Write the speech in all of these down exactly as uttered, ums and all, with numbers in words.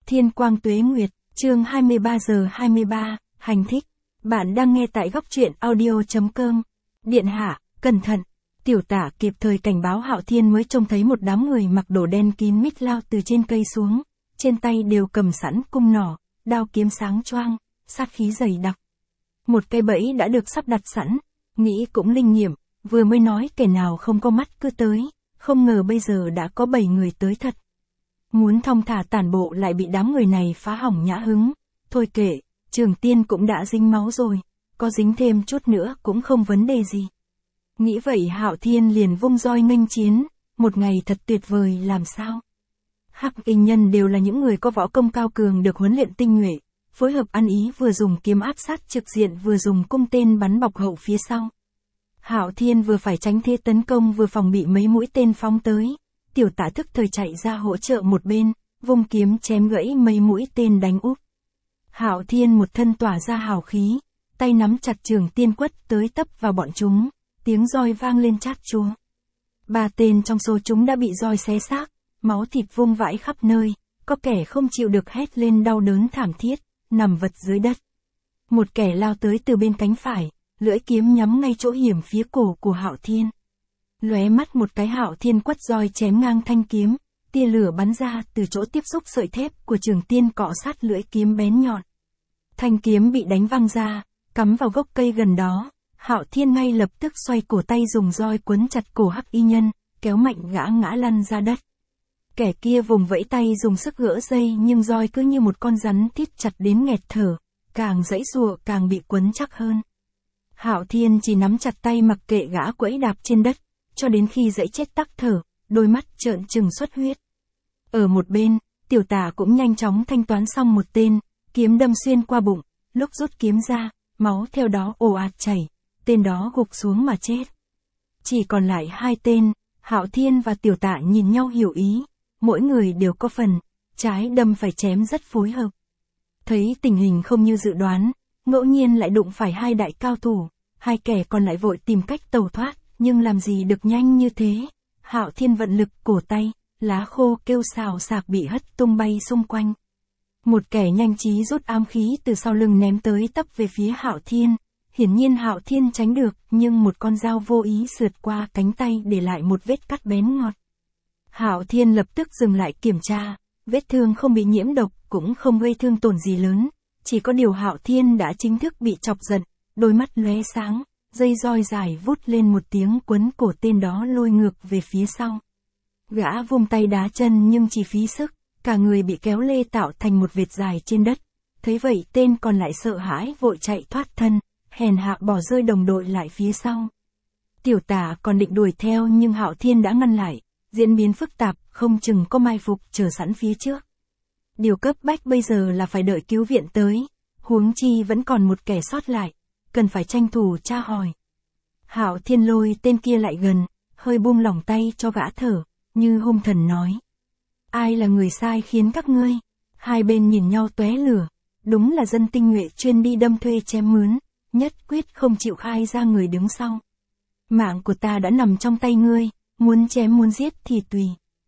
Thiên Quang Tuế Nguyệt, chương hai mươi ba giờ hai mươi ba, hành thích. Bạn đang nghe tại góc truyện audio chấm com. Điện hạ, cẩn thận. Tiểu tả kịp thời cảnh báo Hạo Thiên mới trông thấy một đám người mặc đồ đen kín mít lao từ trên cây xuống, trên tay đều cầm sẵn cung nỏ, đao kiếm sáng choang, sát khí dày đặc. Một cây bẫy đã được sắp đặt sẵn, nghĩ cũng linh nghiệm, vừa mới nói kẻ nào không có mắt cứ tới, không ngờ bây giờ đã có bảy người tới thật. Muốn thong thả tản bộ lại bị đám người này phá hỏng nhã hứng, thôi kệ, Trường Tiên cũng đã dính máu rồi, có dính thêm chút nữa cũng không vấn đề gì. Nghĩ vậy Hạo Thiên liền vung roi nghênh chiến, một ngày thật tuyệt vời làm sao. Hắc Y Nhân đều là những người có võ công cao cường được huấn luyện tinh nhuệ, phối hợp ăn ý vừa dùng kiếm áp sát trực diện vừa dùng cung tên bắn bọc hậu phía sau. Hạo Thiên vừa phải tránh thế tấn công vừa phòng bị mấy mũi tên phóng tới, Tiểu Tả thức thời chạy ra hỗ trợ một bên, vung kiếm chém gãy mấy mũi tên đánh úp. Hạo Thiên một thân tỏa ra hào khí, tay nắm chặt Trường Tiên quất tới tấp vào bọn chúng, tiếng roi vang lên chát chúa. Ba tên trong số chúng đã bị roi xé xác, máu thịt vung vãi khắp nơi, có kẻ không chịu được hét lên đau đớn thảm thiết, nằm vật dưới đất. Một kẻ lao tới từ bên cánh phải, lưỡi kiếm nhắm ngay chỗ hiểm phía cổ của Hạo Thiên. Lóe mắt một cái Hạo Thiên quất roi chém ngang thanh kiếm, tia lửa bắn ra từ chỗ tiếp xúc sợi thép của Trường Tiên cọ sát lưỡi kiếm bén nhọn. Thanh kiếm bị đánh văng ra, cắm vào gốc cây gần đó, Hạo Thiên ngay lập tức xoay cổ tay dùng roi quấn chặt cổ Hắc Y Nhân, kéo mạnh gã ngã lăn ra đất. Kẻ kia vùng vẫy tay dùng sức gỡ dây nhưng roi cứ như một con rắn thít chặt đến nghẹt thở, càng giãy giụa càng bị quấn chắc hơn. Hạo Thiên chỉ nắm chặt tay mặc kệ gã quẫy đạp trên đất, cho đến khi dãy chết tắc thở, đôi mắt trợn trừng xuất huyết. Ở một bên, Tiểu Tả cũng nhanh chóng thanh toán xong một tên, kiếm đâm xuyên qua bụng, lúc rút kiếm ra, máu theo đó ồ ạt chảy, tên đó gục xuống mà chết. Chỉ còn lại hai tên, Hạo Thiên và Tiểu Tả nhìn nhau hiểu ý, mỗi người đều có phần, trái đâm phải chém rất phối hợp. Thấy tình hình không như dự đoán, ngẫu nhiên lại đụng phải hai đại cao thủ, hai kẻ còn lại vội tìm cách tẩu thoát, nhưng làm gì được nhanh như thế. Hạo Thiên vận lực cổ tay, lá khô kêu xào xạc bị hất tung bay xung quanh. Một kẻ nhanh trí rút ám khí từ sau lưng ném tới tấp về phía Hạo Thiên, hiển nhiên Hạo Thiên tránh được, nhưng một con dao vô ý sượt qua cánh tay để lại một vết cắt bén ngọt. Hạo Thiên lập tức dừng lại kiểm tra, vết thương không bị nhiễm độc, cũng không gây thương tổn gì lớn, chỉ có điều Hạo Thiên đã chính thức bị chọc giận, đôi mắt lóe sáng, dây roi dài vút lên một tiếng quấn cổ tên đó lôi ngược về phía sau. Gã vung tay đá chân nhưng chỉ phí sức, cả người bị kéo lê tạo thành một vệt dài trên đất. Thấy vậy tên còn lại sợ hãi vội chạy thoát thân, hèn hạ bỏ rơi đồng đội lại phía sau. Tiểu Tả còn định đuổi theo nhưng Hạo Thiên đã ngăn lại, diễn biến phức tạp, không chừng có mai phục chờ sẵn phía trước. Điều cấp bách bây giờ là phải đợi cứu viện tới, huống chi vẫn còn một kẻ sót lại, cần phải tranh thủ tra hỏi. Hạo Thiên lôi tên kia lại gần, hơi buông lỏng tay cho gã thở, như hung thần nói. Ai là người sai khiến các ngươi? Hai bên nhìn nhau tóe lửa, đúng là dân tinh nhuệ chuyên đi đâm thuê chém mướn, nhất quyết không chịu khai ra người đứng sau. Mạng của ta đã nằm trong tay ngươi, muốn chém muốn giết thì tùy.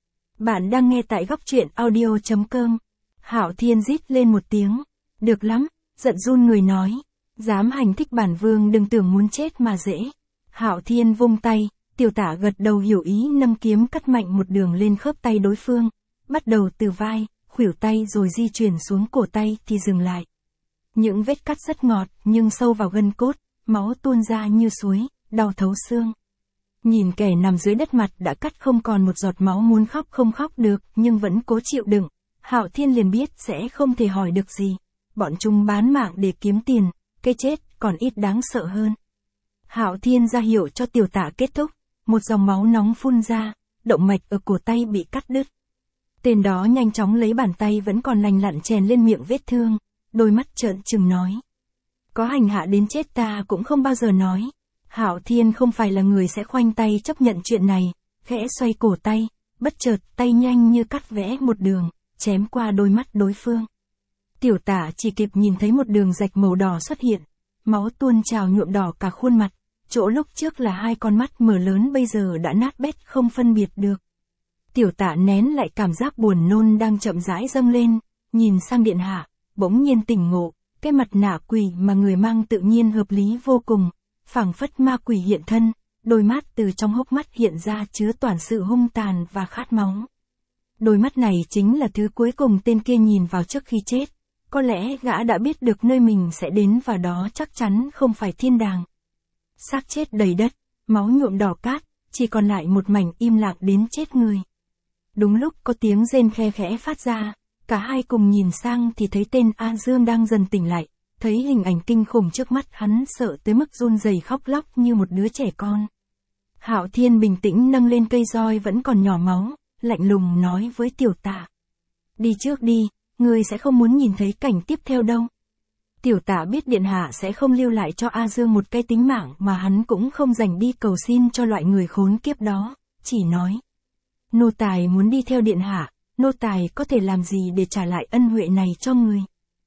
Bạn đang nghe tại góc truyện audio chấm com. Hạo Thiên rít lên một tiếng, được lắm, giận run người nói, dám hành thích bản vương đừng tưởng muốn chết mà dễ. Hạo Thiên vung tay, Tiểu Tả gật đầu hiểu ý nâng kiếm cắt mạnh một đường lên khớp tay đối phương, bắt đầu từ vai, khuỷu tay rồi di chuyển xuống cổ tay thì dừng lại. Những vết cắt rất ngọt nhưng sâu vào gân cốt, máu tuôn ra như suối, đau thấu xương. Nhìn kẻ nằm dưới đất mặt đã cắt không còn một giọt máu muốn khóc không khóc được nhưng vẫn cố chịu đựng, Hạo Thiên liền biết sẽ không thể hỏi được gì. Bọn chúng bán mạng để kiếm tiền, cái chết còn ít đáng sợ hơn. Hạo Thiên ra hiệu cho Tiểu Tả kết thúc, một dòng máu nóng phun ra, động mạch ở cổ tay bị cắt đứt. Tên đó nhanh chóng lấy bàn tay vẫn còn lành lặn chèn lên miệng vết thương, đôi mắt trợn trừng nói. Có hành hạ đến chết ta cũng không bao giờ nói. Hạo Thiên không phải là người sẽ khoanh tay chấp nhận chuyện này, khẽ xoay cổ tay, bất chợt tay nhanh như cắt vẽ một đường, chém qua đôi mắt đối phương. Tiểu Tả chỉ kịp nhìn thấy một đường rạch màu đỏ xuất hiện, máu tuôn trào nhuộm đỏ cả khuôn mặt, chỗ lúc trước là hai con mắt mở lớn bây giờ đã nát bét không phân biệt được. Tiểu Tả nén lại cảm giác buồn nôn đang chậm rãi dâng lên, nhìn sang điện hạ, bỗng nhiên tỉnh ngộ, cái mặt nạ quỷ mà người mang tự nhiên hợp lý vô cùng, phảng phất ma quỷ hiện thân, đôi mắt từ trong hốc mắt hiện ra chứa toàn sự hung tàn và khát máu. Đôi mắt này chính là thứ cuối cùng tên kia nhìn vào trước khi chết, có lẽ gã đã biết được nơi mình sẽ đến và đó chắc chắn không phải thiên đàng. Xác chết đầy đất, máu nhuộm đỏ cát, chỉ còn lại một mảnh im lặng đến chết người. Đúng lúc có tiếng rên khe khẽ phát ra, cả hai cùng nhìn sang thì thấy tên A Dương đang dần tỉnh lại, thấy hình ảnh kinh khủng trước mắt hắn sợ tới mức run rẩy khóc lóc như một đứa trẻ con. Hạo Thiên bình tĩnh nâng lên cây roi vẫn còn nhỏ máu, lạnh lùng nói với Tiểu Tả. Đi trước đi, ngươi sẽ không muốn nhìn thấy cảnh tiếp theo đâu. Tiểu Tả biết điện hạ sẽ không lưu lại cho A Dương một cái tính mạng mà hắn cũng không dành đi cầu xin cho loại người khốn kiếp đó, chỉ nói. Nô tài muốn đi theo điện hạ, nô tài có thể làm gì để trả lại ân huệ này cho người.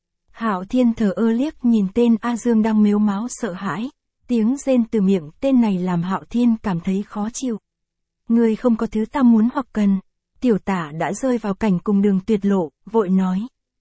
Hạo Thiên thờ ơ liếc nhìn tên A Dương đang mếu máo sợ hãi, tiếng rên từ miệng tên này làm Hạo Thiên cảm thấy khó chịu. Ngươi không có thứ ta muốn hoặc cần. Tiểu Tả đã rơi vào cảnh cùng đường tuyệt lộ, vội nói.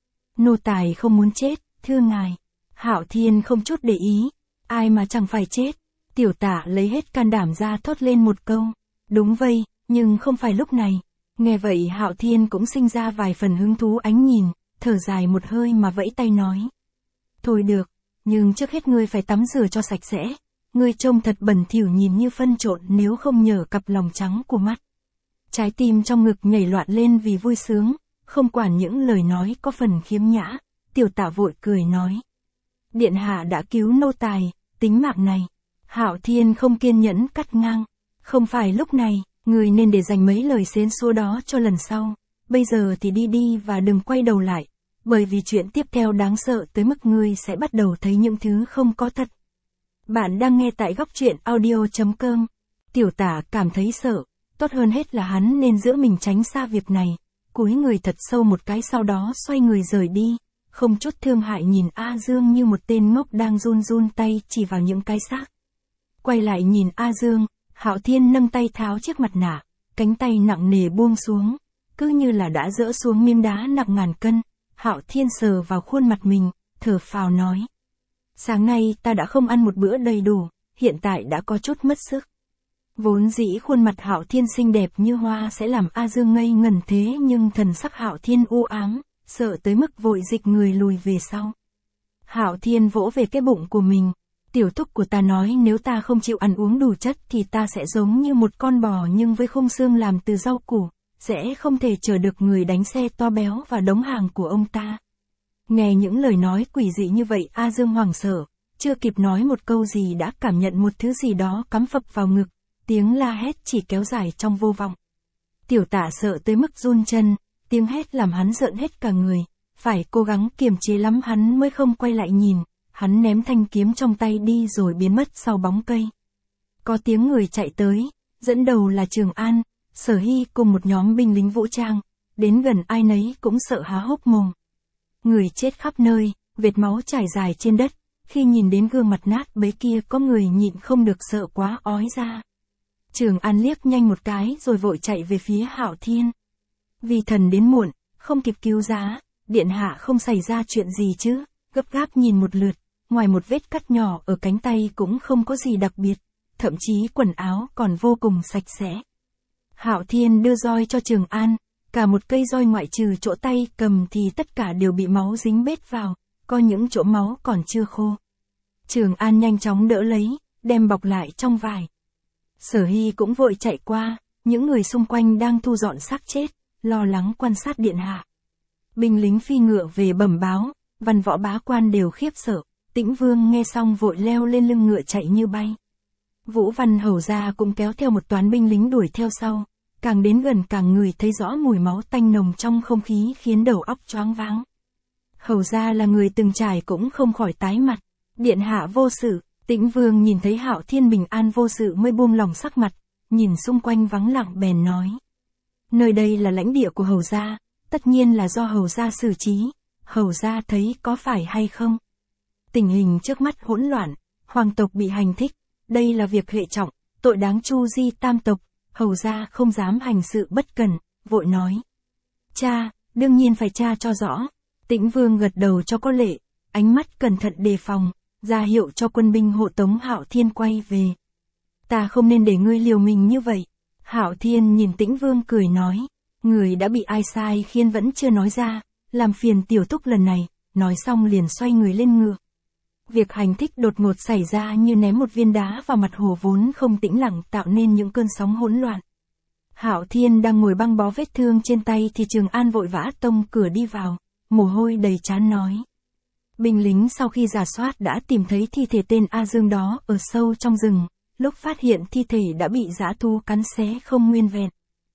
Nô tài không muốn chết, thưa ngài. Hạo Thiên không chút để ý, ai mà chẳng phải chết. Tiểu Tả lấy hết can đảm ra thốt lên một câu. Đúng vậy, nhưng không phải lúc này. Nghe vậy Hạo Thiên cũng sinh ra vài phần hứng thú ánh nhìn, thở dài một hơi mà vẫy tay nói. Thôi được, nhưng trước hết ngươi phải tắm rửa cho sạch sẽ. Ngươi trông thật bẩn thỉu nhìn như phân trộn nếu không nhờ cặp lòng trắng của mắt. Trái tim trong ngực nhảy loạn lên vì vui sướng, không quản những lời nói có phần khiếm nhã, Tiểu Tả vội cười nói. Điện hạ đã cứu nô tài, tính mạng này. Hạo Thiên không kiên nhẫn cắt ngang. Không phải lúc này, người nên để dành mấy lời xến xúa đó cho lần sau. Bây giờ thì đi đi và đừng quay đầu lại, bởi vì chuyện tiếp theo đáng sợ tới mức ngươi sẽ bắt đầu thấy những thứ không có thật. Bạn đang nghe tại góc truyện audio chấm com. Tiểu Tả cảm thấy sợ, tốt hơn hết là hắn nên giữ mình tránh xa việc này, cúi người thật sâu một cái sau đó xoay người rời đi, không chút thương hại nhìn A Dương như một tên ngốc đang run run tay chỉ vào những cái xác. Quay lại nhìn A Dương, Hạo Thiên nâng tay tháo chiếc mặt nạ, cánh tay nặng nề buông xuống, cứ như là đã dỡ xuống miếng đá nặng ngàn cân. Hạo Thiên sờ vào khuôn mặt mình, thở phào nói. Sáng nay ta đã không ăn một bữa đầy đủ, hiện tại đã có chút mất sức. Vốn dĩ khuôn mặt Hạo Thiên xinh đẹp như hoa sẽ làm A Dương ngây ngẩn thế nhưng thần sắc Hạo Thiên u ám, sợ tới mức vội dịch người lùi về sau. Hạo Thiên vỗ về cái bụng của mình. Tiểu thúc của ta nói nếu ta không chịu ăn uống đủ chất thì ta sẽ giống như một con bò nhưng với khung xương làm từ rau củ, sẽ không thể chở được người đánh xe to béo và đống hàng của ông ta. Nghe những lời nói quỷ dị như vậy A Dương hoảng sợ, chưa kịp nói một câu gì đã cảm nhận một thứ gì đó cắm phập vào ngực, tiếng la hét chỉ kéo dài trong vô vọng. Tiểu Tả sợ tới mức run chân, tiếng hét làm hắn rợn hết cả người, phải cố gắng kiềm chế lắm hắn mới không quay lại nhìn, hắn ném thanh kiếm trong tay đi rồi biến mất sau bóng cây. Có tiếng người chạy tới, dẫn đầu là Trường An, Sở Hy cùng một nhóm binh lính vũ trang, đến gần ai nấy cũng sợ há hốc mồm. Người chết khắp nơi, vệt máu trải dài trên đất, khi nhìn đến gương mặt nát bấy kia có người nhịn không được sợ quá ói ra. Trường An liếc nhanh một cái rồi vội chạy về phía Hạo Thiên. Vì thần đến muộn, không kịp cứu giá, điện hạ không xảy ra chuyện gì chứ, gấp gáp nhìn một lượt, ngoài một vết cắt nhỏ ở cánh tay cũng không có gì đặc biệt, thậm chí quần áo còn vô cùng sạch sẽ. Hạo Thiên đưa roi cho Trường An, cả một cây roi ngoại trừ chỗ tay cầm thì tất cả đều bị máu dính bết vào, có những chỗ máu còn chưa khô. Trường An nhanh chóng đỡ lấy, đem bọc lại trong vải. Sở Hy cũng vội chạy qua, những người xung quanh đang thu dọn xác chết, lo lắng quan sát điện hạ. Binh lính phi ngựa về bẩm báo, văn võ bá quan đều khiếp sợ, Tĩnh Vương nghe xong vội leo lên lưng ngựa chạy như bay. Vũ Văn Hầu gia cũng kéo theo một toán binh lính đuổi theo sau, càng đến gần càng ngửi thấy rõ mùi máu tanh nồng trong không khí khiến đầu óc choáng váng. Hầu gia là người từng trải cũng không khỏi tái mặt, điện hạ vô sự. Tĩnh Vương nhìn thấy Hạo Thiên bình an vô sự mới buông lòng sắc mặt, nhìn xung quanh vắng lặng bèn nói. Nơi đây là lãnh địa của Hầu gia, tất nhiên là do Hầu gia xử trí, Hầu gia thấy có phải hay không? Tình hình trước mắt hỗn loạn, hoàng tộc bị hành thích, đây là việc hệ trọng, tội đáng tru di tam tộc, Hầu gia không dám hành sự bất cẩn, vội nói. Cha, đương nhiên phải tra cho rõ, Tĩnh Vương gật đầu cho có lệ, ánh mắt cẩn thận đề phòng, ra hiệu cho quân binh hộ tống Hạo Thiên quay về. Ta không nên để ngươi liều mình như vậy. Hạo Thiên nhìn Tĩnh Vương cười nói, người đã bị ai sai khiến vẫn chưa nói ra, làm phiền tiểu thúc lần này, nói xong liền xoay người lên ngựa. Việc hành thích đột ngột xảy ra như ném một viên đá vào mặt hồ vốn không tĩnh lặng tạo nên những cơn sóng hỗn loạn. Hạo Thiên đang ngồi băng bó vết thương trên tay thì Trường An vội vã tông cửa đi vào, mồ hôi đầy trán nói. Binh lính sau khi rà soát đã tìm thấy thi thể tên A Dương đó ở sâu trong rừng, lúc phát hiện thi thể đã bị dã thú cắn xé không nguyên vẹn.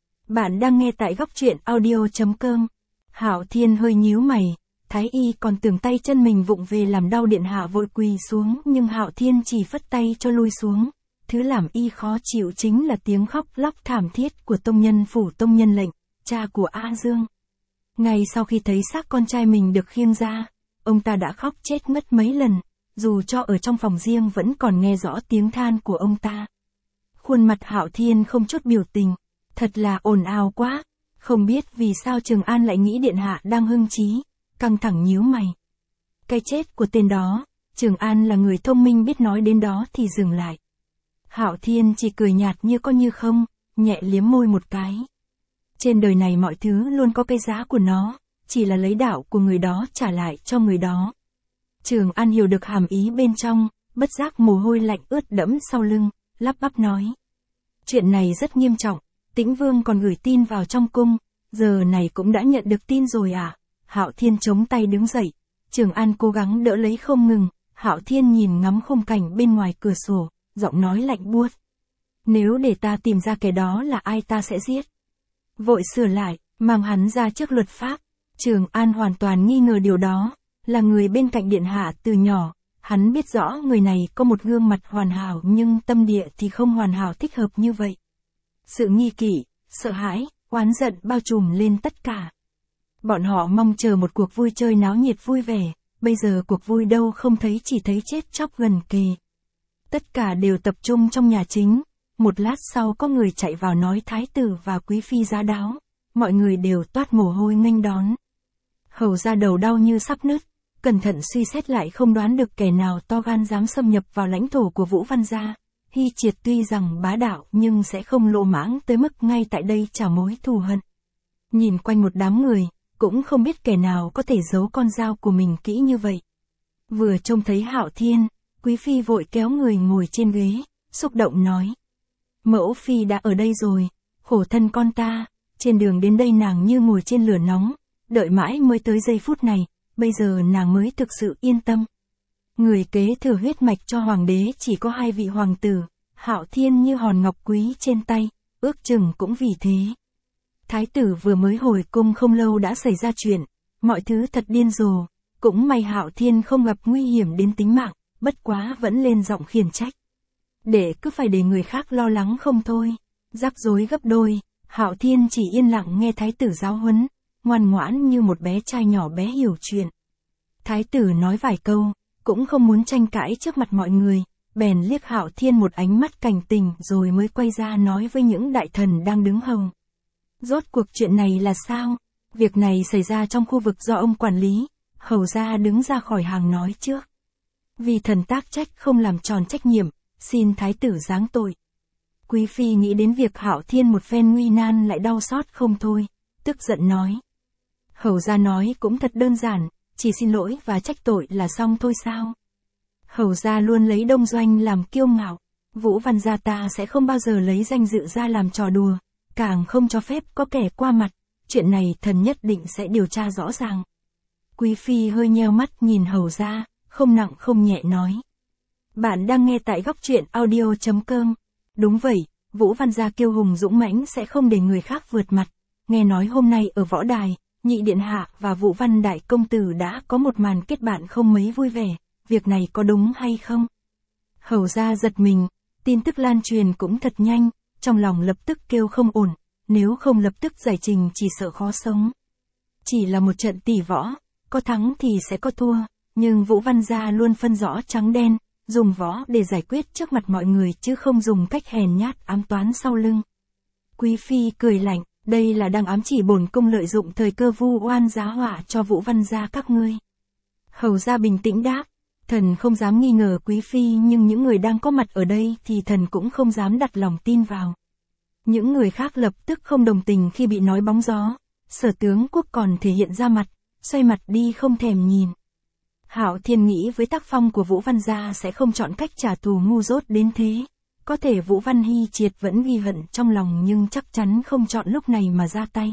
Bạn đang nghe tại góc truyện audio chấm com. Hạo Thiên hơi nhíu mày, Thái Y còn tưởng tay chân mình vụng về làm đau điện hạ vội quỳ xuống nhưng Hạo Thiên chỉ phất tay cho lui xuống. Thứ làm y khó chịu chính là tiếng khóc lóc thảm thiết của tông nhân phủ tông nhân lệnh, cha của A Dương. Ngay sau khi thấy xác con trai mình được khiêng ra, ông ta đã khóc chết mất mấy lần, dù cho ở trong phòng riêng vẫn còn nghe rõ tiếng than của ông ta. Khuôn mặt Hạo Thiên không chút biểu tình, thật là ồn ào quá, không biết vì sao Trường An lại nghĩ điện hạ đang hưng trí, căng thẳng nhíu mày. Cái chết của tên đó, Trường An là người thông minh biết nói đến đó thì dừng lại. Hạo Thiên chỉ cười nhạt như có như không, nhẹ liếm môi một cái. Trên đời này mọi thứ luôn có cái giá của nó, chỉ là lấy đạo của người đó trả lại cho người đó. Trường An hiểu được hàm ý bên trong, bất giác mồ hôi lạnh ướt đẫm sau lưng, lắp bắp nói. Chuyện này rất nghiêm trọng, Tĩnh Vương còn gửi tin vào trong cung, giờ này cũng đã nhận được tin rồi à? Hạo Thiên chống tay đứng dậy, Trường An cố gắng đỡ lấy không ngừng, Hạo Thiên nhìn ngắm khung cảnh bên ngoài cửa sổ, giọng nói lạnh buốt. Nếu để ta tìm ra kẻ đó là ai ta sẽ giết. Vội sửa lại, mang hắn ra trước luật pháp. Trường An hoàn toàn nghi ngờ điều đó, là người bên cạnh điện hạ từ nhỏ, hắn biết rõ người này có một gương mặt hoàn hảo nhưng tâm địa thì không hoàn hảo thích hợp như vậy. Sự nghi kỵ, sợ hãi, oán giận bao trùm lên tất cả. Bọn họ mong chờ một cuộc vui chơi náo nhiệt vui vẻ, bây giờ cuộc vui đâu không thấy chỉ thấy chết chóc gần kề. Tất cả đều tập trung trong nhà chính, một lát sau có người chạy vào nói thái tử và quý phi giá đáo, mọi người đều toát mồ hôi nghênh đón. Hầu ra đầu đau như sắp nứt, cẩn thận suy xét lại không đoán được kẻ nào to gan dám xâm nhập vào lãnh thổ của Vũ Văn gia. Hy Triệt tuy rằng bá đạo nhưng sẽ không lỗ mãng tới mức ngay tại đây trả mối thù hận. Nhìn quanh một đám người, cũng không biết kẻ nào có thể giấu con dao của mình kỹ như vậy. Vừa trông thấy Hạo Thiên, quý phi vội kéo người ngồi trên ghế, xúc động nói. Mẫu phi đã ở đây rồi, khổ thân con ta, trên đường đến đây nàng như ngồi trên lửa nóng, đợi mãi mới tới giây phút này, bây giờ nàng mới thực sự yên tâm. Người kế thừa huyết mạch cho hoàng đế chỉ có hai vị hoàng tử, Hạo Thiên như hòn ngọc quý trên tay, ước chừng cũng vì thế. Thái tử vừa mới hồi cung không lâu đã xảy ra chuyện, mọi thứ thật điên rồ, cũng may Hạo Thiên không gặp nguy hiểm đến tính mạng, bất quá vẫn lên giọng khiển trách. Để cứ phải để người khác lo lắng không thôi, rắc rối gấp đôi, Hạo Thiên chỉ yên lặng nghe thái tử giáo huấn, ngoan ngoãn như một bé trai nhỏ bé hiểu chuyện. Thái tử nói vài câu, cũng không muốn tranh cãi trước mặt mọi người, bèn liếc Hạo Thiên một ánh mắt cảnh tình rồi mới quay ra nói với những đại thần đang đứng hầu. Rốt cuộc chuyện này là sao? Việc này xảy ra trong khu vực do ông quản lý, hầu ra đứng ra khỏi hàng nói trước. Vì thần tác trách không làm tròn trách nhiệm, xin thái tử giáng tội. Quý phi nghĩ đến việc Hạo Thiên một phen nguy nan lại đau xót không thôi, tức giận nói. Hầu ra nói cũng thật đơn giản, chỉ xin lỗi và trách tội là xong thôi sao? Hầu ra luôn lấy Đông Doanh làm kiêu ngạo, Vũ Văn gia ta sẽ không bao giờ lấy danh dự ra làm trò đùa, càng không cho phép có kẻ qua mặt, chuyện này thần nhất định sẽ điều tra rõ ràng. Quý phi hơi nheo mắt nhìn hầu ra, không nặng không nhẹ nói. Bạn đang nghe tại góc truyện audio chấm com. Đúng vậy, Vũ Văn gia kiêu hùng dũng mãnh sẽ không để người khác vượt mặt. Nghe nói hôm nay ở võ đài, nhị điện hạ và Vũ Văn đại công tử đã có một màn kết bạn không mấy vui vẻ, việc này có đúng hay không? Hầu ra giật mình, tin tức lan truyền cũng thật nhanh, trong lòng lập tức kêu không ổn, nếu không lập tức giải trình chỉ sợ khó sống. Chỉ là một trận tỷ võ, có thắng thì sẽ có thua, nhưng Vũ Văn gia luôn phân rõ trắng đen, dùng võ để giải quyết trước mặt mọi người chứ không dùng cách hèn nhát ám toán sau lưng. Quý phi cười lạnh, Đây là đang ám chỉ bổn cung lợi dụng thời cơ vu oan giá họa cho Vũ Văn gia các ngươi. Hầu gia bình tĩnh đáp, thần không dám nghi ngờ quý phi, nhưng những người đang có mặt ở đây thì thần cũng không dám đặt lòng tin vào. Những người khác lập tức không đồng tình khi bị nói bóng gió, Sở tướng quốc còn thể hiện ra mặt, xoay mặt đi không thèm nhìn. Hạo Thiên nghĩ với tác phong của Vũ Văn gia sẽ không chọn cách trả thù ngu dốt đến thế. Có thể Vũ Văn Hy Triệt vẫn ghi hận trong lòng nhưng chắc chắn không chọn lúc này mà ra tay.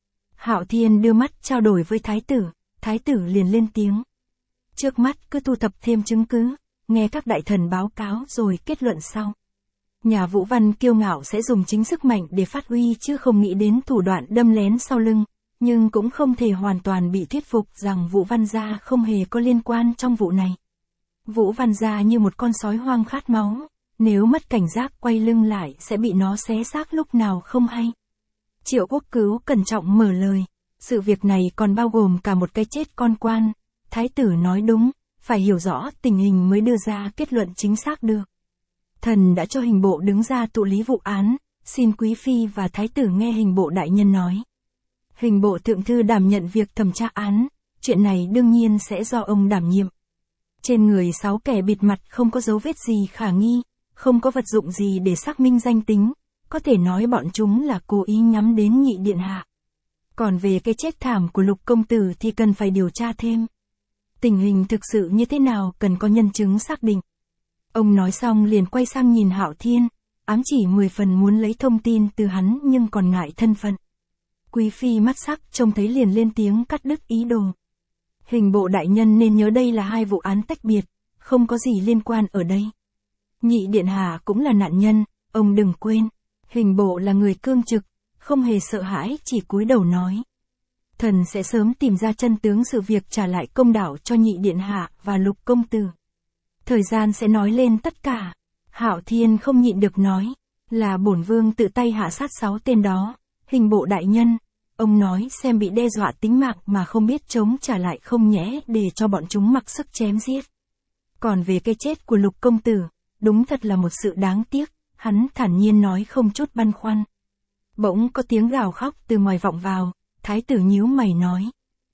Hạo Thiên đưa mắt trao đổi với thái tử, thái tử liền lên tiếng. Trước mắt cứ thu thập thêm chứng cứ, nghe các đại thần báo cáo rồi kết luận sau. Nhà Vũ Văn kiêu ngạo sẽ dùng chính sức mạnh để phát huy chứ không nghĩ đến thủ đoạn đâm lén sau lưng, nhưng cũng không thể hoàn toàn bị thuyết phục rằng Vũ Văn gia không hề có liên quan trong vụ này. Vũ Văn gia như một con sói hoang khát máu, nếu mất cảnh giác quay lưng lại sẽ bị nó xé xác lúc nào không hay. Triệu Quốc Cứu cẩn trọng mở lời, sự việc này còn bao gồm cả một cái chết con quan. Thái tử nói đúng, phải hiểu rõ tình hình mới đưa ra kết luận chính xác được. Thần đã cho hình bộ đứng ra thụ lý vụ án, xin quý phi và thái tử nghe hình bộ đại nhân nói. Hình bộ thượng thư đảm nhận việc thẩm tra án, chuyện này đương nhiên sẽ do ông đảm nhiệm. Trên người sáu kẻ bịt mặt không có dấu vết gì khả nghi, không có vật dụng gì để xác minh danh tính, có thể nói bọn chúng là cố ý nhắm đến nhị điện hạ. Còn về cái chết thảm của Lục công tử thì cần phải điều tra thêm. Tình hình thực sự như thế nào cần có nhân chứng xác định. Ông nói xong liền quay sang nhìn Hạo Thiên, ám chỉ mười phần muốn lấy thông tin từ hắn nhưng còn ngại thân phận. Quý phi mắt sắc trông thấy liền lên tiếng cắt đứt ý đồ. Hình bộ đại nhân nên nhớ đây là hai vụ án tách biệt, không có gì liên quan ở đây. Nhị điện hạ cũng là nạn nhân, ông đừng quên. Hình bộ là người cương trực, không hề sợ hãi, chỉ cúi đầu nói. Thần sẽ sớm tìm ra chân tướng sự việc, trả lại công đạo cho nhị điện hạ và Lục công tử. Thời gian sẽ nói lên tất cả. Hạo Thiên không nhịn được nói, là bổn vương tự tay hạ sát sáu tên đó. Hình bộ đại nhân, ông nói xem bị đe dọa tính mạng mà không biết chống trả lại không nhẽ để cho bọn chúng mặc sức chém giết. Còn về cái chết của Lục công tử, đúng thật là một sự đáng tiếc, hắn thản nhiên nói không chút băn khoăn. Bỗng có tiếng gào khóc từ ngoài vọng vào, thái tử nhíu mày nói.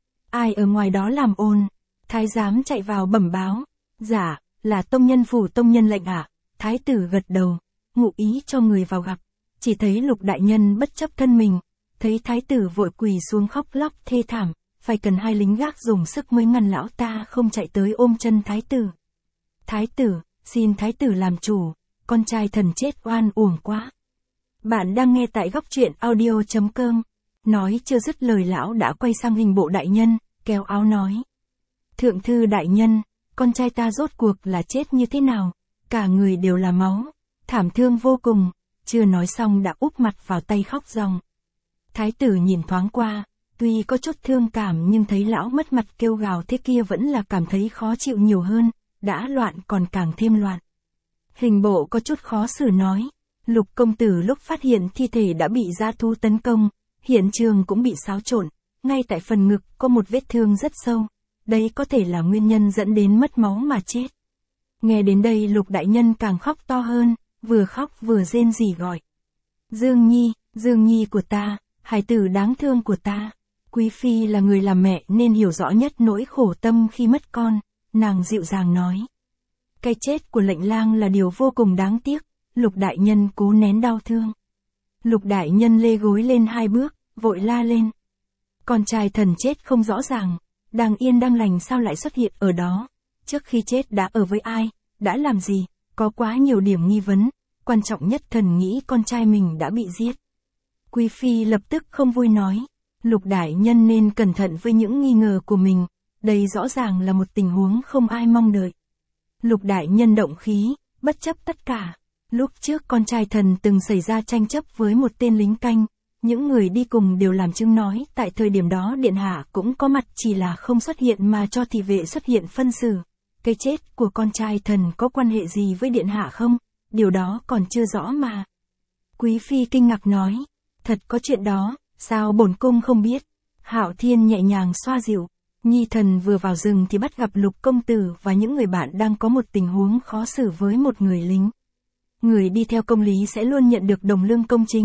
Ai ở ngoài đó làm ồn? Thái giám chạy vào bẩm báo. Dạ, là tông nhân phủ tông nhân lệnh ạ. À? Thái tử gật đầu, ngụ ý cho người vào gặp. Chỉ thấy Lục đại nhân bất chấp thân mình, thấy thái tử vội quỳ xuống khóc lóc thê thảm, phải cần hai lính gác dùng sức mới ngăn lão ta không chạy tới ôm chân thái tử. Thái tử, xin thái tử làm chủ, con trai thần chết oan uổng quá. Bạn đang nghe tại góc truyện audio chấm com. Nói chưa dứt lời lão đã quay sang hình bộ đại nhân, kéo áo nói. Thượng thư đại nhân, con trai ta rốt cuộc là chết như thế nào? Cả người đều là máu, thảm thương vô cùng. Chưa nói xong đã úp mặt vào tay khóc ròng. Thái tử nhìn thoáng qua, tuy có chút thương cảm nhưng thấy lão mất mặt kêu gào thế kia vẫn là cảm thấy khó chịu nhiều hơn, đã loạn còn càng thêm loạn. Hình bộ có chút khó xử nói, Lục công tử lúc phát hiện thi thể đã bị dã thú tấn công, hiện trường cũng bị xáo trộn, ngay tại phần ngực có một vết thương rất sâu, đây có thể là nguyên nhân dẫn đến mất máu mà chết. Nghe đến đây Lục đại nhân càng khóc to hơn, vừa khóc vừa rên rỉ gọi. Dương Nhi, Dương Nhi của ta, hài tử đáng thương của ta. Quý phi là người làm mẹ nên hiểu rõ nhất nỗi khổ tâm khi mất con, nàng dịu dàng nói. Cái chết của lệnh lang là điều vô cùng đáng tiếc, Lục đại nhân cố nén đau thương. Lục đại nhân lê gối lên hai bước, vội la lên. Con trai thần chết không rõ ràng, đang yên đang lành sao lại xuất hiện ở đó, trước khi chết đã ở với ai, đã làm gì, có quá nhiều điểm nghi vấn, quan trọng nhất thần nghĩ con trai mình đã bị giết. Quý phi lập tức không vui nói, Lục đại nhân nên cẩn thận với những nghi ngờ của mình, đây rõ ràng là một tình huống không ai mong đợi. Lục đại nhân động khí, bất chấp tất cả. Lúc trước con trai thần từng xảy ra tranh chấp với một tên lính canh, những người đi cùng đều làm chứng nói tại thời điểm đó điện hạ cũng có mặt, chỉ là không xuất hiện mà cho thị vệ xuất hiện phân xử. Cái chết của con trai thần có quan hệ gì với điện hạ không? Điều đó còn chưa rõ mà. Quý phi kinh ngạc nói, thật có chuyện đó, sao bổn cung không biết? Hạo Thiên nhẹ nhàng xoa dịu, Nhi thần vừa vào rừng thì bắt gặp Lục công tử và những người bạn đang có một tình huống khó xử với một người lính. Người đi theo công lý sẽ luôn nhận được đồng lương công chính,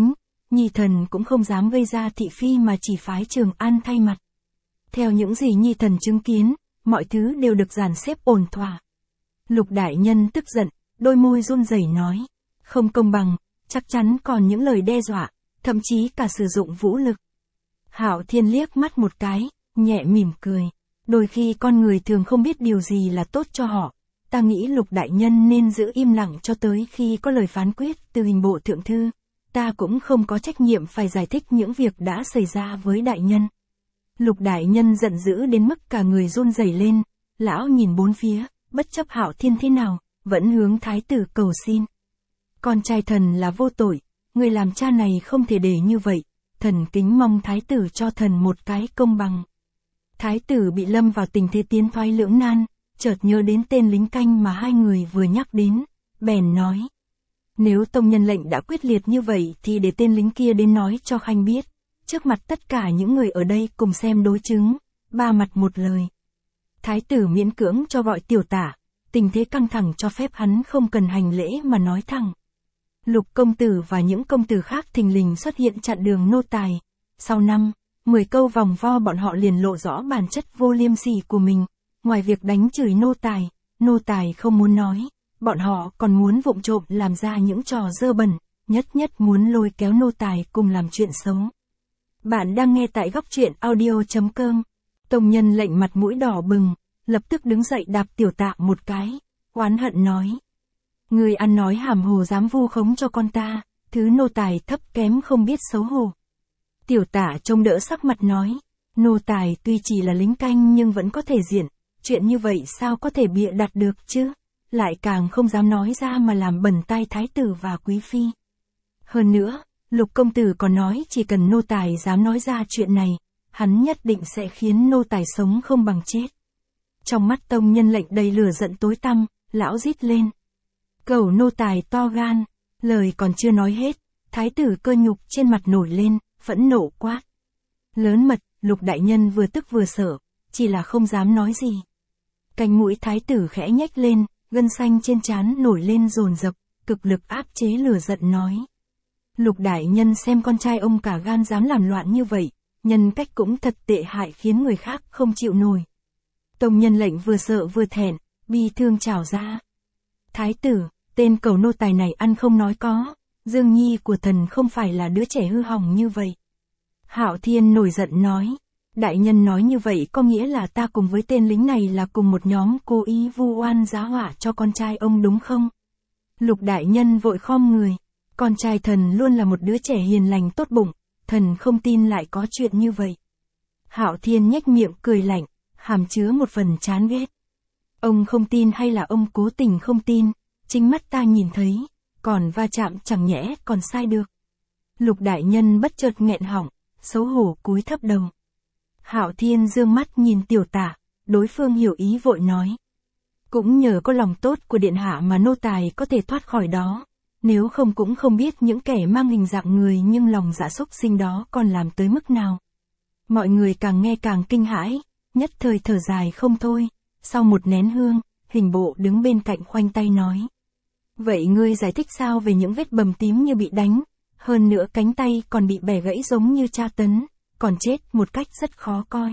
Nhi thần cũng không dám gây ra thị phi mà chỉ phái Trường An thay mặt. Theo những gì Nhi thần chứng kiến, mọi thứ đều được dàn xếp ổn thỏa. Lục đại nhân tức giận, đôi môi run rẩy nói, không công bằng, chắc chắn còn những lời đe dọa, thậm chí cả sử dụng vũ lực. Hạo Thiên liếc mắt một cái, nhẹ mỉm cười. Đôi khi con người thường không biết điều gì là tốt cho họ. Ta nghĩ Lục đại nhân nên giữ im lặng cho tới khi có lời phán quyết từ hình bộ thượng thư. Ta cũng không có trách nhiệm phải giải thích những việc đã xảy ra với đại nhân. Lục đại nhân giận dữ đến mức cả người run rẩy lên, lão nhìn bốn phía, bất chấp Hạo Thiên thế nào, vẫn hướng thái tử cầu xin. Con trai thần là vô tội, người làm cha này không thể để như vậy, thần kính mong thái tử cho thần một cái công bằng. Thái tử bị lâm vào tình thế tiến thoái lưỡng nan, chợt nhớ đến tên lính canh mà hai người vừa nhắc đến, bèn nói. Nếu tông nhân lệnh đã quyết liệt như vậy thì để tên lính kia đến nói cho Khanh biết, trước mặt tất cả những người ở đây cùng xem đối chứng, ba mặt một lời. Thái tử miễn cưỡng cho gọi tiểu tả, tình thế căng thẳng cho phép hắn không cần hành lễ mà nói thẳng. Lục công tử và những công tử khác thình lình xuất hiện chặn đường nô tài. Sau năm, mười câu vòng vo bọn họ liền lộ rõ bản chất vô liêm sỉ của mình. Ngoài việc đánh chửi nô tài, nô tài không muốn nói, bọn họ còn muốn vụng trộm làm ra những trò dơ bẩn, nhất nhất muốn lôi kéo nô tài cùng làm chuyện xấu. Bạn đang nghe tại góc truyện audio chấm com. Tông nhân lệnh mặt mũi đỏ bừng, lập tức đứng dậy đạp tiểu tạ một cái, oán hận nói. Người ăn nói hàm hồ dám vu khống cho con ta, thứ nô tài thấp kém không biết xấu hổ. Tiểu tả trông đỡ sắc mặt nói, nô tài tuy chỉ là lính canh nhưng vẫn có thể diện, chuyện như vậy sao có thể bịa đặt được chứ, lại càng không dám nói ra mà làm bẩn tai thái tử và quý phi. Hơn nữa, Lục công tử còn nói chỉ cần nô tài dám nói ra chuyện này, hắn nhất định sẽ khiến nô tài sống không bằng chết. Trong mắt tông nhân lệnh đầy lửa giận tối tăm, lão rít lên. Cẩu nô tài to gan, lời còn chưa nói hết, thái tử cơ nhục trên mặt nổi lên, phẫn nộ quát. Lớn mật, Lục đại nhân vừa tức vừa sợ, chỉ là không dám nói gì. Cánh mũi thái tử khẽ nhếch lên, gân xanh trên trán nổi lên dồn dập, cực lực áp chế lửa giận nói. Lục đại nhân xem con trai ông cả gan dám làm loạn như vậy, nhân cách cũng thật tệ hại khiến người khác không chịu nổi. Tông nhân lệnh vừa sợ vừa thẹn, bi thương trào ra. Thái tử, tên cẩu nô tài này ăn không nói có, Dương Nhi của thần không phải là đứa trẻ hư hỏng như vậy. Hạo Thiên nổi giận nói, đại nhân nói như vậy có nghĩa là ta cùng với tên lính này là cùng một nhóm cố ý vu oan giá họa cho con trai ông đúng không? Lục đại nhân vội khom người, con trai thần luôn là một đứa trẻ hiền lành tốt bụng, thần không tin lại có chuyện như vậy. Hạo Thiên nhếch miệng cười lạnh, hàm chứa một phần chán ghét. Ông không tin hay là ông cố tình không tin, chính mắt ta nhìn thấy, còn va chạm chẳng nhẽ còn sai được. Lục đại nhân bất chợt nghẹn họng, xấu hổ cúi thấp đầu. Hạo Thiên dương mắt nhìn tiểu tả, đối phương hiểu ý vội nói. Cũng nhờ có lòng tốt của điện hạ mà nô tài có thể thoát khỏi đó, nếu không cũng không biết những kẻ mang hình dạng người nhưng lòng dạ súc sinh đó còn làm tới mức nào. Mọi người càng nghe càng kinh hãi, nhất thời thở dài không thôi, sau một nén hương, hình bộ đứng bên cạnh khoanh tay nói. Vậy ngươi giải thích sao về những vết bầm tím như bị đánh, hơn nữa cánh tay còn bị bẻ gãy giống như tra tấn, còn chết một cách rất khó coi.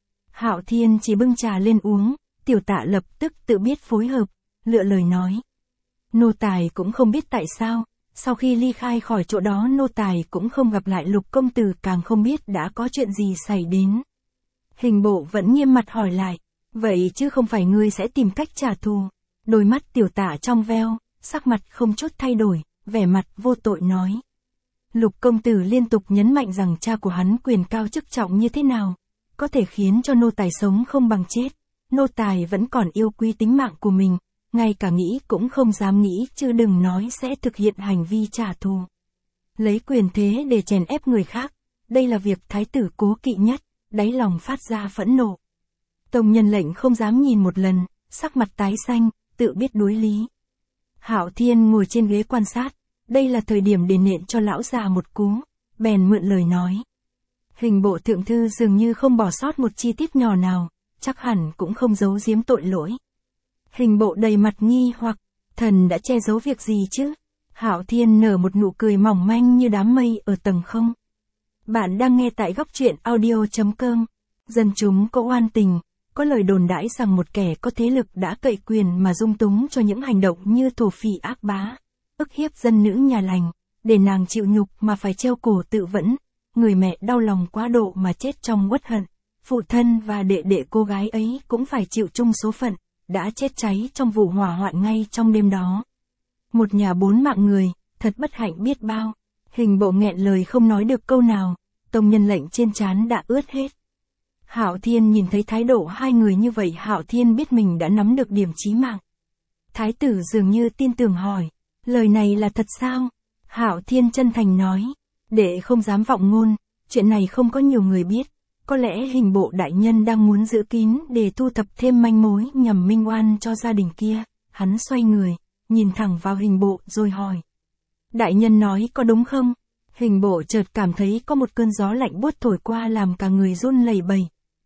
Hạo Thiên chỉ bưng trà lên uống, tiểu tạ lập tức tự biết phối hợp, lựa lời nói. Nô tài cũng không biết tại sao, sau khi ly khai khỏi chỗ đó nô tài cũng không gặp lại Lục công tử, càng không biết đã có chuyện gì xảy đến. Hình bộ vẫn nghiêm mặt hỏi lại, vậy chứ không phải ngươi sẽ tìm cách trả thù? Đôi mắt tiểu tạ trong veo, sắc mặt không chút thay đổi, vẻ mặt vô tội nói. Lục công tử liên tục nhấn mạnh rằng cha của hắn quyền cao chức trọng như thế nào, có thể khiến cho nô tài sống không bằng chết. Nô tài vẫn còn yêu quý tính mạng của mình, ngay cả nghĩ cũng không dám nghĩ chứ đừng nói sẽ thực hiện hành vi trả thù. Lấy quyền thế để chèn ép người khác, đây là việc thái tử cố kỵ nhất, đáy lòng phát ra phẫn nộ. Tông nhân lệnh không dám nhìn một lần, sắc mặt tái xanh, tự biết đối lý. Hạo Thiên ngồi trên ghế quan sát, đây là thời điểm để nện cho lão già một cú, bèn mượn lời nói. Hình bộ thượng thư dường như không bỏ sót một chi tiết nhỏ nào, chắc hẳn cũng không giấu giếm tội lỗi. Hình bộ đầy mặt nghi hoặc, thần đã che giấu việc gì chứ? Hạo Thiên nở một nụ cười mỏng manh như đám mây ở tầng không. Bạn đang nghe tại góc truyện audio chấm com. Dân chúng có oan tình, có lời đồn đãi rằng một kẻ có thế lực đã cậy quyền mà dung túng cho những hành động như thổ phỉ ác bá, ức hiếp dân nữ nhà lành, để nàng chịu nhục mà phải treo cổ tự vẫn, người mẹ đau lòng quá độ mà chết trong uất hận, phụ thân và đệ đệ cô gái ấy cũng phải chịu chung số phận, đã chết cháy trong vụ hỏa hoạn ngay trong đêm đó. Một nhà bốn mạng người, thật bất hạnh biết bao. Hình bộ nghẹn lời không nói được câu nào, tông nhân lệnh trên trán đã ướt hết. Hạo Thiên nhìn thấy thái độ hai người như vậy, Hạo Thiên biết mình đã nắm được điểm chí mạng. Thái tử dường như tin tưởng hỏi, lời này là thật sao? Hạo Thiên chân thành nói, đệ không dám vọng ngôn, chuyện này không có nhiều người biết, có lẽ hình bộ đại nhân đang muốn giữ kín để thu thập thêm manh mối nhằm minh oan cho gia đình kia. Hắn xoay người, nhìn thẳng vào hình bộ rồi hỏi. Đại nhân nói có đúng không? Hình bộ chợt cảm thấy có một cơn gió lạnh buốt thổi qua làm cả người run lẩy bẩy.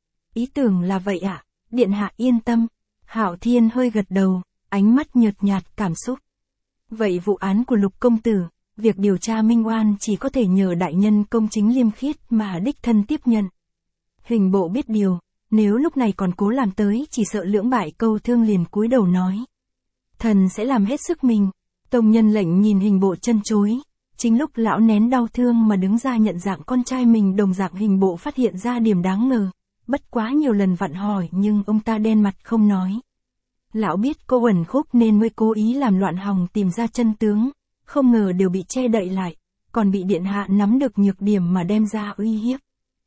Ý tưởng là vậy ạ, à? Điện hạ yên tâm. Hạo Thiên hơi gật đầu, ánh mắt nhợt nhạt cảm xúc. Vậy vụ án của Lục công tử, việc điều tra minh oan chỉ có thể nhờ đại nhân công chính liêm khiết mà đích thân tiếp nhận. Hình bộ biết điều, nếu lúc này còn cố làm tới chỉ sợ lưỡng bại câu thương, liền cúi đầu nói. Thần sẽ làm hết sức mình. Tông nhân lệnh nhìn hình bộ chân chối. Chính lúc lão nén đau thương mà đứng ra nhận dạng con trai mình, đồng dạng hình bộ phát hiện ra điểm đáng ngờ. Bất quá nhiều lần vặn hỏi nhưng ông ta đen mặt không nói. Lão biết cô uẩn khúc nên mới cố ý làm loạn hòng tìm ra chân tướng. Không ngờ đều bị che đậy lại, còn bị điện hạ nắm được nhược điểm mà đem ra uy hiếp.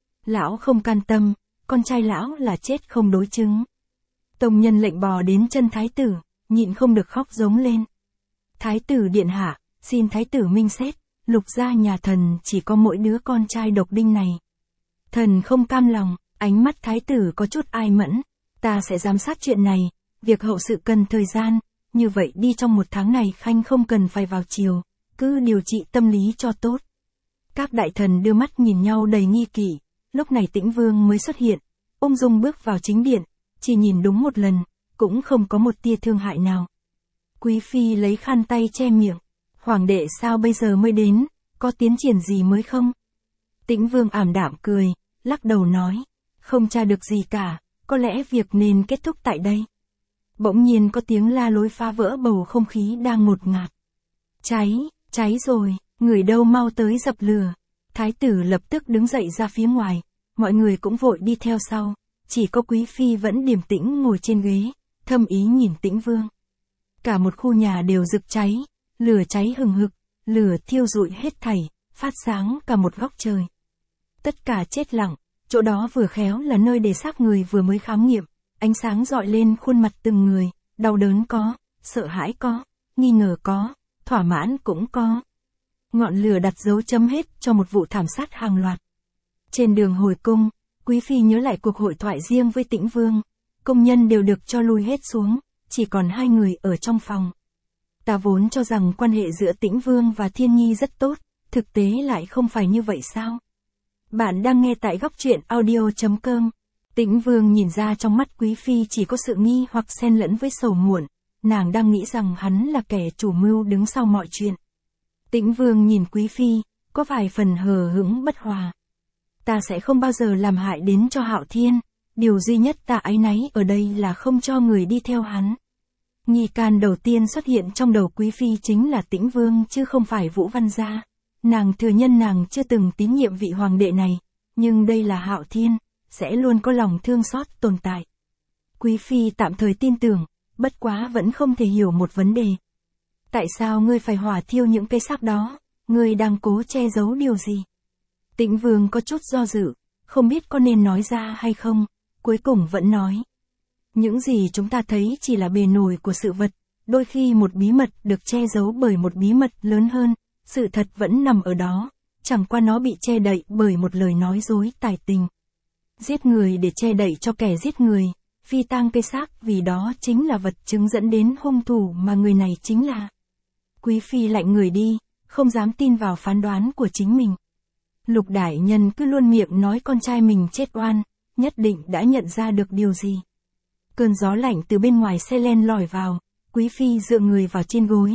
Lão không can tâm, con trai lão là chết không đối chứng. Tông nhân lệnh bò đến chân thái tử, nhịn không được khóc giống lên. Thái tử điện hạ, xin thái tử minh xét, Lục gia nhà thần chỉ có mỗi đứa con trai độc đinh này. Thần không cam lòng, ánh mắt thái tử có chút ai mẫn. Ta sẽ giám sát chuyện này, việc hậu sự cần thời gian, như vậy đi trong một tháng này khanh không cần phải vào triều, cứ điều trị tâm lý cho tốt. Các đại thần đưa mắt nhìn nhau đầy nghi kỵ, lúc này Tĩnh Vương mới xuất hiện, ung dung bước vào chính điện, chỉ nhìn đúng một lần, cũng không có một tia thương hại nào. Quý phi lấy khăn tay che miệng, hoàng đệ sao bây giờ mới đến, có tiến triển gì mới không? Tĩnh Vương ảm đạm cười, lắc đầu nói, không tra được gì cả, có lẽ việc nên kết thúc tại đây. Bỗng nhiên có tiếng la lối phá vỡ bầu không khí đang ngột ngạt. Cháy, cháy rồi, người đâu mau tới dập lửa. Thái tử lập tức đứng dậy ra phía ngoài, mọi người cũng vội đi theo sau, chỉ có quý phi vẫn điềm tĩnh ngồi trên ghế, thâm ý nhìn Tĩnh Vương. Cả một khu nhà đều rực cháy, lửa cháy hừng hực, lửa thiêu rụi hết thảy, phát sáng cả một góc trời. Tất cả chết lặng, chỗ đó vừa khéo là nơi để xác người vừa mới khám nghiệm, ánh sáng rọi lên khuôn mặt từng người, đau đớn có, sợ hãi có, nghi ngờ có, thỏa mãn cũng có. Ngọn lửa đặt dấu chấm hết cho một vụ thảm sát hàng loạt. Trên đường hồi cung, quý phi nhớ lại cuộc hội thoại riêng với Tĩnh Vương, công nhân đều được cho lui hết xuống, chỉ còn hai người ở trong phòng. Ta vốn cho rằng quan hệ giữa Tĩnh Vương và Thiên Nhi rất tốt, thực tế lại không phải như vậy sao? Bạn đang nghe tại góc truyện audio chấm com. Tĩnh Vương nhìn ra trong mắt quý phi chỉ có sự nghi hoặc xen lẫn với sầu muộn, nàng đang nghĩ rằng hắn là kẻ chủ mưu đứng sau mọi chuyện. Tĩnh Vương nhìn quý phi, có vài phần hờ hững bất hòa. Ta sẽ không bao giờ làm hại đến cho Hạo Thiên, điều duy nhất ta áy náy ở đây là không cho người đi theo hắn. Nghi can đầu tiên xuất hiện trong đầu quý phi chính là Tĩnh Vương chứ không phải Vũ Văn Gia. Nàng thừa nhận nàng chưa từng tín nhiệm vị hoàng đệ này, nhưng đây là Hạo Thiên, sẽ luôn có lòng thương xót tồn tại. Quý phi tạm thời tin tưởng, bất quá vẫn không thể hiểu một vấn đề. Tại sao ngươi phải hỏa thiêu những cây xác đó, ngươi đang cố che giấu điều gì? Tĩnh Vương có chút do dự, không biết có nên nói ra hay không, cuối cùng vẫn nói. Những gì chúng ta thấy chỉ là bề nổi của sự vật, đôi khi một bí mật được che giấu bởi một bí mật lớn hơn, sự thật vẫn nằm ở đó, chẳng qua nó bị che đậy bởi một lời nói dối tài tình. Giết người để che đậy cho kẻ giết người, phi tang cây xác vì đó chính là vật chứng dẫn đến hung thủ mà người này chính là. Quý phi lạnh người đi, không dám tin vào phán đoán của chính mình. Lục đại nhân cứ luôn miệng nói con trai mình chết oan, nhất định đã nhận ra được điều gì. Cơn gió lạnh từ bên ngoài xe len lỏi vào, quý phi dựa người vào trên gối,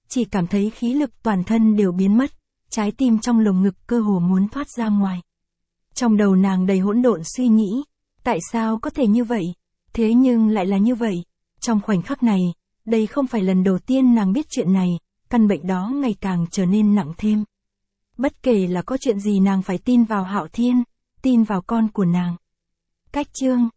chỉ cảm thấy khí lực toàn thân đều biến mất, trái tim trong lồng ngực cơ hồ muốn thoát ra ngoài. Trong đầu nàng đầy hỗn độn suy nghĩ, tại sao có thể như vậy? Thế nhưng lại là như vậy. Trong khoảnh khắc này, đây không phải lần đầu tiên nàng biết chuyện này, căn bệnh đó ngày càng trở nên nặng thêm. Bất kể là có chuyện gì nàng phải tin vào Hạo Thiên, tin vào con của nàng. Cách chương